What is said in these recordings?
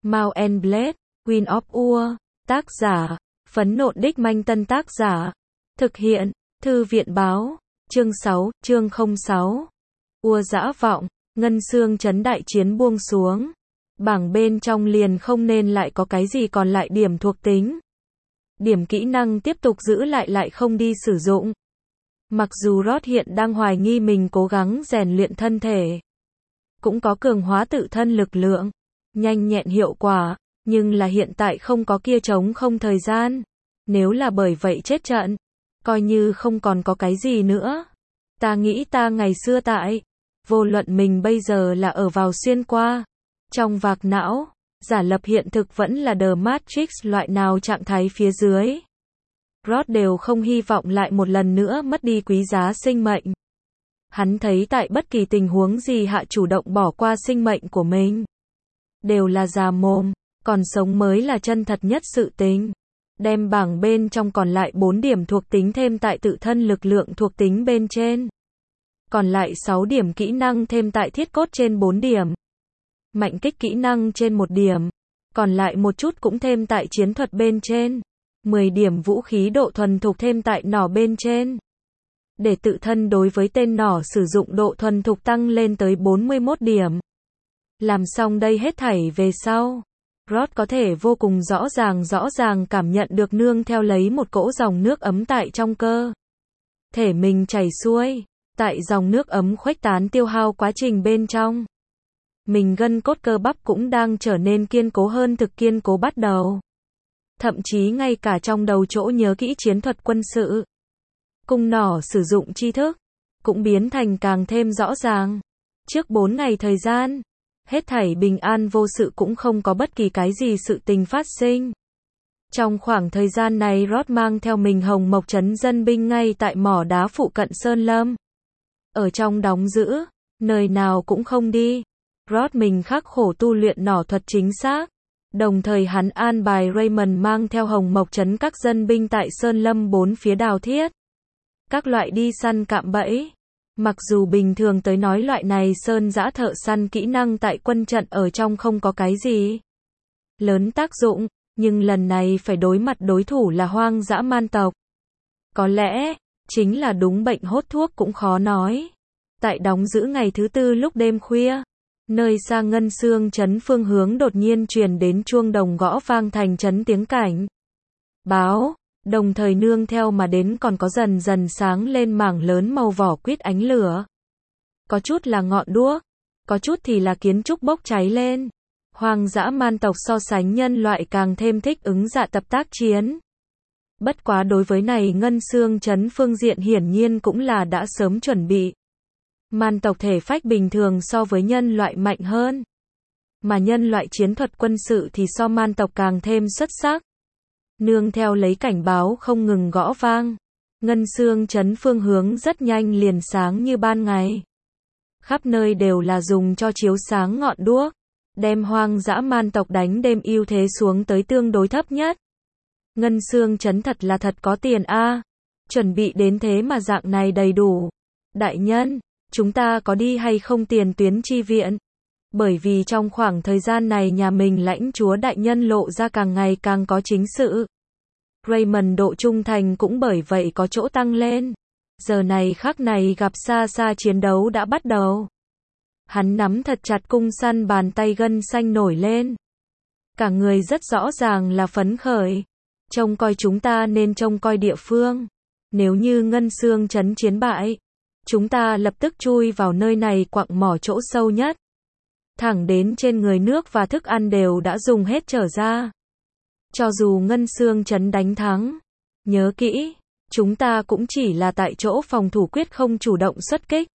Mount and Blade, Queen of War, tác giả, Phấn Nộn Đích Manh Tân tác giả, thực hiện, Thư viện Báo, chương 6, chương 06. Ua dã vọng, ngân xương chấn đại chiến buông xuống. Bảng bên trong liền không nên lại có cái gì còn lại điểm thuộc tính. Điểm kỹ năng tiếp tục giữ lại không đi sử dụng. Mặc dù Rod hiện đang hoài nghi mình cố gắng rèn luyện thân thể, cũng có cường hóa tự thân lực lượng, nhanh nhẹn hiệu quả, nhưng là hiện tại không có kia trống không thời gian. Nếu là bởi vậy chết trận, coi như không còn có cái gì nữa. Ta nghĩ ta ngày xưa tại, vô luận mình bây giờ là ở vào xuyên qua, trong vạc não, giả lập hiện thực vẫn là The Matrix loại nào trạng thái phía dưới. Rod đều không hy vọng lại một lần nữa mất đi quý giá sinh mệnh. Hắn thấy tại bất kỳ tình huống gì hạ chủ động bỏ qua sinh mệnh của mình, đều là già mồm, còn sống mới là chân thật nhất sự tình. Đem bảng bên trong còn lại 4 điểm thuộc tính thêm tại tự thân lực lượng thuộc tính bên trên. Còn lại 6 điểm kỹ năng thêm tại thiết cốt trên 4 điểm. Mạnh kích kỹ năng trên 1 điểm. Còn lại một chút cũng thêm tại chiến thuật bên trên. 10 điểm vũ khí độ thuần thục thêm tại nỏ bên trên. Để tự thân đối với tên nỏ sử dụng độ thuần thục tăng lên tới 41 điểm. Làm xong đây hết thảy về sau, Rod có thể vô cùng rõ ràng cảm nhận được nương theo lấy một cỗ dòng nước ấm tại trong cơ thể mình chảy xuôi. Tại dòng nước ấm khuếch tán tiêu hao quá trình bên trong, mình gân cốt cơ bắp cũng đang trở nên kiên cố hơn, thực kiên cố bắt đầu. Thậm chí ngay cả trong đầu chỗ nhớ kỹ chiến thuật quân sự, cung nỏ sử dụng tri thức, cũng biến thành càng thêm rõ ràng. Trước 4 ngày thời gian, hết thảy bình an vô sự, cũng không có bất kỳ cái gì sự tình phát sinh. Trong khoảng thời gian này Rod mang theo mình Hồng Mộc trấn dân binh ngay tại mỏ đá phụ cận Sơn Lâm. Ở trong đóng giữ, nơi nào cũng không đi. Rod mình khắc khổ tu luyện nỏ thuật chính xác. Đồng thời hắn an bài Raymond mang theo Hồng Mộc trấn các dân binh tại Sơn Lâm 4 phía đào thiết. Các loại đi săn cạm bẫy. Mặc dù bình thường tới nói loại này sơn dã thợ săn kỹ năng tại quân trận ở trong không có cái gì lớn tác dụng, nhưng lần này phải đối mặt đối thủ là hoang dã man tộc. Có lẽ, chính là đúng bệnh hốt thuốc cũng khó nói. Tại đóng giữ ngày thứ 4 lúc đêm khuya, nơi xa ngân xương trấn phương hướng đột nhiên truyền đến chuông đồng gõ vang thành trấn tiếng cảnh báo, đồng thời nương theo mà đến còn có dần dần sáng lên mảng lớn màu vỏ quýt ánh lửa. Có chút là ngọn đuốc, có chút thì là kiến trúc bốc cháy lên. Hoang dã man tộc so sánh nhân loại càng thêm thích ứng dạ tập tác chiến. Bất quá đối với này ngân xương trấn phương diện hiển nhiên cũng là đã sớm chuẩn bị. Man tộc thể phách bình thường so với nhân loại mạnh hơn, mà nhân loại chiến thuật quân sự thì so man tộc càng thêm xuất sắc. Nương theo lấy cảnh báo không ngừng gõ vang, ngân xương trấn phương hướng rất nhanh liền sáng như ban ngày. Khắp nơi đều là dùng cho chiếu sáng ngọn đuốc, đem hoang dã man tộc đánh đêm ưu thế xuống tới tương đối thấp nhất. Ngân xương trấn thật là thật có tiền a. Chuẩn bị đến thế mà dạng này đầy đủ. Đại nhân, chúng ta có đi hay không tiền tuyến chi viện? Bởi vì trong khoảng thời gian này nhà mình lãnh chúa đại nhân lộ ra càng ngày càng có chính sự. Raymond độ trung thành cũng bởi vậy có chỗ tăng lên. Giờ này khắc này gặp xa xa chiến đấu đã bắt đầu. Hắn nắm thật chặt cung săn, bàn tay gân xanh nổi lên. Cả người rất rõ ràng là phấn khởi. Trông coi chúng ta nên trông coi địa phương. Nếu như ngân xương trấn chiến bại, chúng ta lập tức chui vào nơi này quặng mỏ chỗ sâu nhất. Thẳng đến trên người nước và thức ăn đều đã dùng hết trở ra. Cho dù ngân xương trấn đánh thắng, nhớ kỹ, chúng ta cũng chỉ là tại chỗ phòng thủ, quyết không chủ động xuất kích.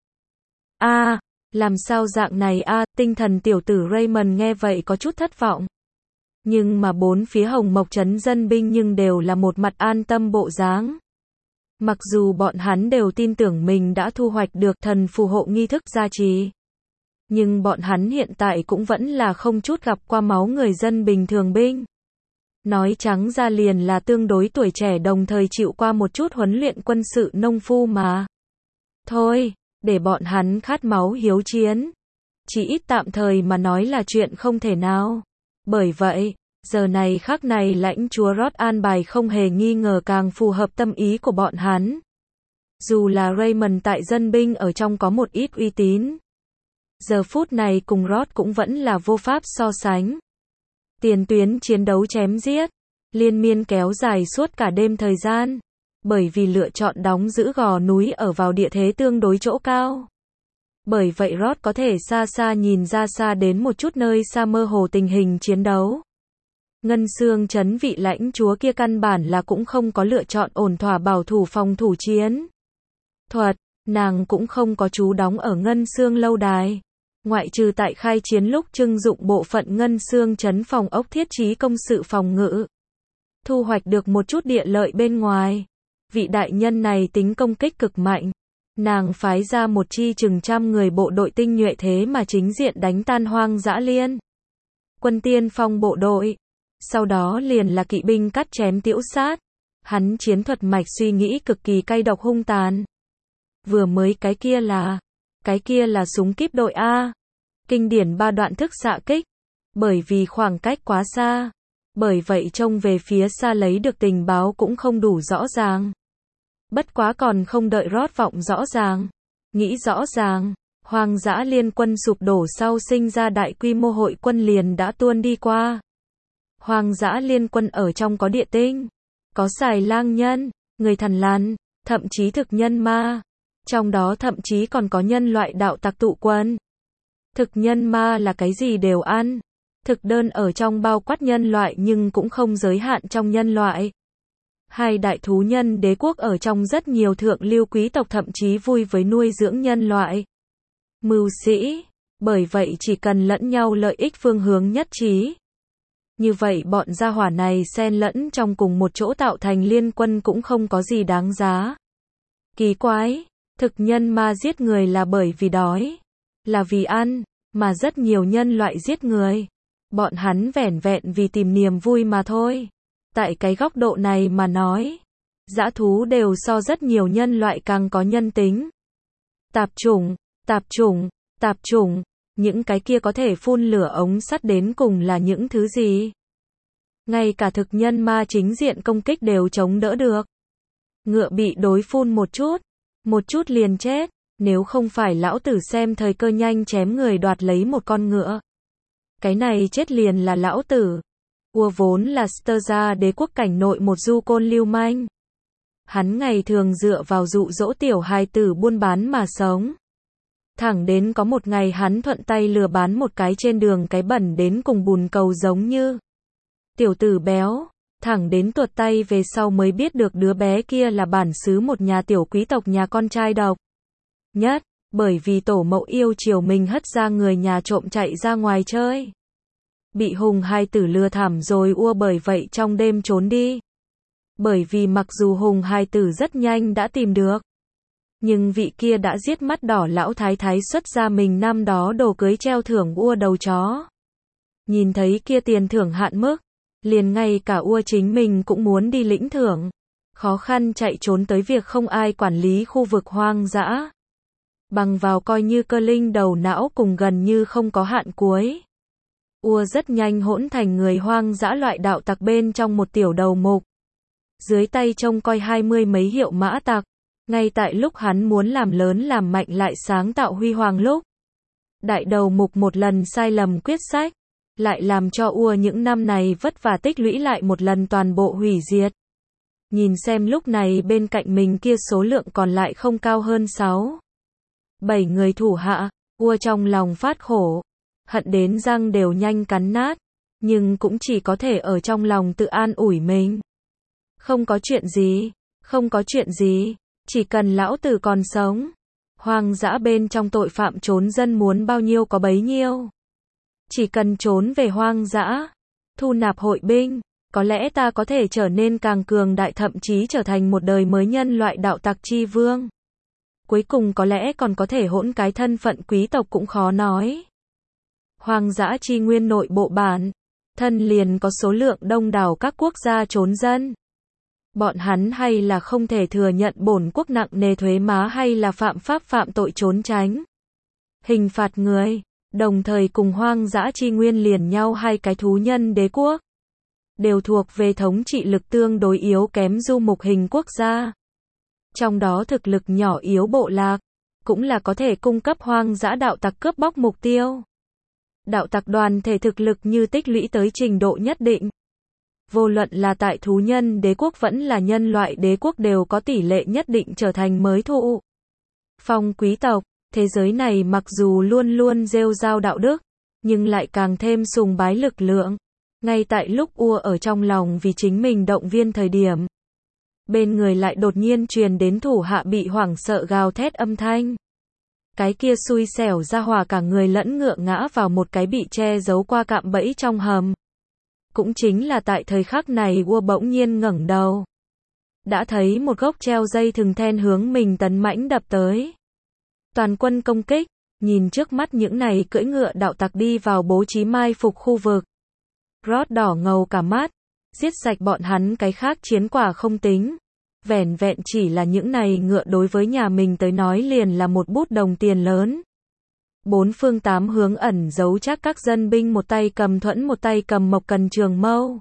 Làm sao dạng này tinh thần tiểu tử Raymond nghe vậy có chút thất vọng. Nhưng mà 4 phía Hồng Mộc trấn dân binh nhưng đều là một mặt an tâm bộ dáng. Mặc dù bọn hắn đều tin tưởng mình đã thu hoạch được thần phù hộ nghi thức gia trì, nhưng bọn hắn hiện tại cũng vẫn là không chút gặp qua máu người dân bình thường binh. Nói trắng ra liền là tương đối tuổi trẻ, đồng thời chịu qua một chút huấn luyện quân sự nông phu mà. Thôi, để bọn hắn khát máu hiếu chiến. Chỉ ít tạm thời mà nói là chuyện không thể nào. Bởi vậy, giờ này khắc này lãnh chúa Roth an bài không hề nghi ngờ càng phù hợp tâm ý của bọn hắn. Dù là Raymond tại dân binh ở trong có một ít uy tín, giờ phút này cùng Roth cũng vẫn là vô pháp so sánh. Tiền tuyến chiến đấu chém giết, liên miên kéo dài suốt cả đêm thời gian, bởi vì lựa chọn đóng giữ gò núi ở vào địa thế tương đối chỗ cao. Bởi vậy Roth có thể xa xa nhìn ra xa đến một chút nơi xa mơ hồ tình hình chiến đấu. Ngân Xương trấn vị lãnh chúa kia căn bản là cũng không có lựa chọn ổn thỏa bảo thủ phòng thủ chiến thuật, nàng cũng không có trú đóng ở Ngân Xương lâu đài. Ngoại trừ tại khai chiến lúc trưng dụng bộ phận Ngân Xương trấn phòng ốc thiết trí công sự phòng ngự, thu hoạch được một chút địa lợi bên ngoài. Vị đại nhân này tính công kích cực mạnh. Nàng phái ra một chi chừng trăm người bộ đội tinh nhuệ thế mà chính diện đánh tan Hoang Dã Liên quân tiên phong bộ đội. Sau đó liền là kỵ binh cắt chém tiễu sát. Hắn chiến thuật mạch suy nghĩ cực kỳ cay độc hung tàn. Vừa mới cái kia là súng kíp đội A. Kinh điển 3 đoạn thức xạ kích. Bởi vì khoảng cách quá xa. Bởi vậy trông về phía xa lấy được tình báo cũng không đủ rõ ràng. Bất quá còn không đợi Roth vọng rõ ràng, nghĩ rõ ràng, Hoang Dã Liên quân sụp đổ sau sinh ra đại quy mô hội quân liền đã tuôn đi qua. Hoang Dã Liên quân ở trong có địa tinh, có xài lang nhân, người thần lằn, thậm chí thực nhân ma. Trong đó thậm chí còn có nhân loại đạo tặc tụ quân. Thực nhân ma là cái gì đều ăn. Thực đơn ở trong bao quát nhân loại nhưng cũng không giới hạn trong nhân loại. Hai đại thú nhân đế quốc ở trong rất nhiều thượng lưu quý tộc thậm chí vui với nuôi dưỡng nhân loại. Mưu sĩ, bởi vậy chỉ cần lẫn nhau lợi ích phương hướng nhất trí. Như vậy bọn gia hỏa này xen lẫn trong cùng một chỗ tạo thành liên quân cũng không có gì đáng giá. Kỳ quái, thực nhân ma giết người là bởi vì đói, là vì ăn, mà rất nhiều nhân loại giết người. Bọn hắn vẻn vẹn vì tìm niềm vui mà thôi. Tại cái góc độ này mà nói, dã thú đều so rất nhiều nhân loại càng có nhân tính. Tạp chủng, những cái kia có thể phun lửa ống sắt đến cùng là những thứ gì? Ngay cả thực nhân ma chính diện công kích đều chống đỡ được. Ngựa bị đối phun một chút liền chết, nếu không phải lão tử xem thời cơ nhanh chém người đoạt lấy một con ngựa. Cái này chết liền là lão tử. Ua vốn là Sterza đế quốc cảnh nội một du côn lưu manh. Hắn ngày thường dựa vào dụ dỗ tiểu hài tử buôn bán mà sống. Thẳng đến có một ngày hắn thuận tay lừa bán một cái trên đường cái bẩn đến cùng bùn cầu giống như tiểu tử béo. Thẳng đến tuột tay về sau mới biết được đứa bé kia là bản xứ một nhà tiểu quý tộc nhà con trai độc nhất. Bởi vì tổ mẫu yêu chiều mình hất ra người nhà trộm chạy ra ngoài chơi. Bị hùng hai tử lừa thảm rồi ua bởi vậy trong đêm trốn đi. Bởi vì mặc dù hùng hai tử rất nhanh đã tìm được. Nhưng vị kia đã giết mắt đỏ lão thái thái xuất ra mình năm đó đồ cưới treo thưởng ua đầu chó. Nhìn thấy kia tiền thưởng hạn mức. Liền ngay cả ua chính mình cũng muốn đi lĩnh thưởng. Khó khăn chạy trốn tới việc không ai quản lý khu vực hoang dã. Bằng vào coi như cơ linh đầu não cùng gần như không có hạn cuối. Ua rất nhanh hỗn thành người hoang dã loại đạo tặc bên trong một tiểu đầu mục. Dưới tay trông coi 20 mấy hiệu mã tặc. Ngay tại lúc hắn muốn làm lớn làm mạnh lại sáng tạo huy hoàng lúc. Đại đầu mục một lần sai lầm quyết sách. Lại làm cho ua những năm này vất vả tích lũy lại một lần toàn bộ hủy diệt. Nhìn xem lúc này bên cạnh mình kia số lượng còn lại không cao hơn 7 người thủ hạ, ua trong lòng phát khổ. Hận đến răng đều nhanh cắn nát. Nhưng cũng chỉ có thể ở trong lòng tự an ủi mình. Không có chuyện gì. Chỉ cần lão tử còn sống. Hoang dã bên trong tội phạm trốn dân muốn bao nhiêu có bấy nhiêu. Chỉ cần trốn về hoang dã, thu nạp hội binh, có lẽ ta có thể trở nên càng cường đại thậm chí trở thành một đời mới nhân loại đạo tặc chi vương. Cuối cùng có lẽ còn có thể hỗn cái thân phận quý tộc cũng khó nói. Hoang dã chi nguyên nội bộ bản thân liền có số lượng đông đảo các quốc gia trốn dân. Bọn hắn hay là không thể thừa nhận bổn quốc nặng nề thuế má hay là phạm pháp phạm tội trốn tránh hình phạt người. đồng thời cùng hoang dã chi nguyên liền nhau hai cái thú nhân đế quốc, đều thuộc về thống trị lực tương đối yếu kém du mục hình quốc gia. Trong đó thực lực nhỏ yếu bộ lạc, cũng là có thể cung cấp hoang dã đạo tặc cướp bóc mục tiêu. Đạo tặc đoàn thể thực lực như tích lũy tới trình độ nhất định. Vô luận là tại thú nhân đế quốc vẫn là nhân loại đế quốc đều có tỷ lệ nhất định trở thành mới thụ phong quý tộc. Thế giới này mặc dù luôn luôn rêu rao đạo đức, nhưng lại càng thêm sùng bái lực lượng. Ngay tại lúc Ua ở trong lòng vì chính mình động viên thời điểm, bên người lại đột nhiên truyền đến thủ hạ bị hoảng sợ gào thét âm thanh. Cái kia xui xẻo ra hỏa cả người lẫn ngựa ngã vào một cái bị che giấu qua cạm bẫy trong hầm. Cũng chính là tại thời khắc này Ua bỗng nhiên ngẩng đầu, đã thấy một gốc treo dây thừng then hướng mình tấn mãnh đập tới. Toàn quân công kích, nhìn trước mắt những này cưỡi ngựa đạo tặc đi vào bố trí mai phục khu vực. Rod đỏ ngầu cả mắt, giết sạch bọn hắn cái khác chiến quả không tính. Vẻn vẹn chỉ là những này ngựa đối với nhà mình tới nói liền là một bút đồng tiền lớn. Bốn phương tám hướng ẩn giấu chắc các dân binh một tay cầm thuẫn một tay cầm mộc cần trường mâu.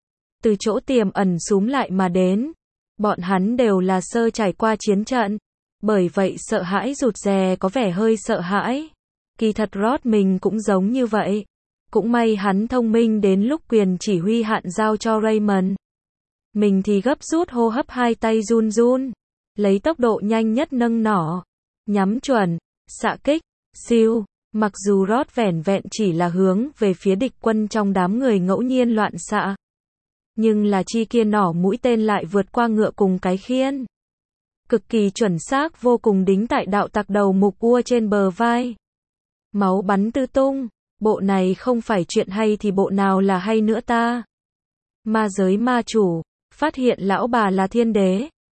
Từ chỗ tiềm ẩn xúm lại mà đến. Bọn hắn đều là sơ trải qua chiến trận. Bởi vậy sợ hãi rụt rè có vẻ hơi sợ hãi. Kỳ thật Rod mình cũng giống như vậy. Cũng may hắn thông minh đến lúc quyền chỉ huy hạn giao cho Raymond. Mình thì gấp rút hô hấp hai tay run run. Lấy tốc độ nhanh nhất nâng nỏ. Nhắm chuẩn. Xạ kích. Siêu. Mặc dù Rod vẻn vẹn chỉ là hướng về phía địch quân trong đám người ngẫu nhiên loạn xạ. Nhưng là chi kia nỏ mũi tên lại vượt qua ngựa cùng cái khiên. Cực kỳ chuẩn xác vô cùng đính tại đạo tặc đầu mục Ua trên bờ vai. Máu bắn tứ tung. Bộ này không phải chuyện hay thì bộ nào là hay nữa ta. Ma giới ma chủ, phát hiện lão bà là thiên đế,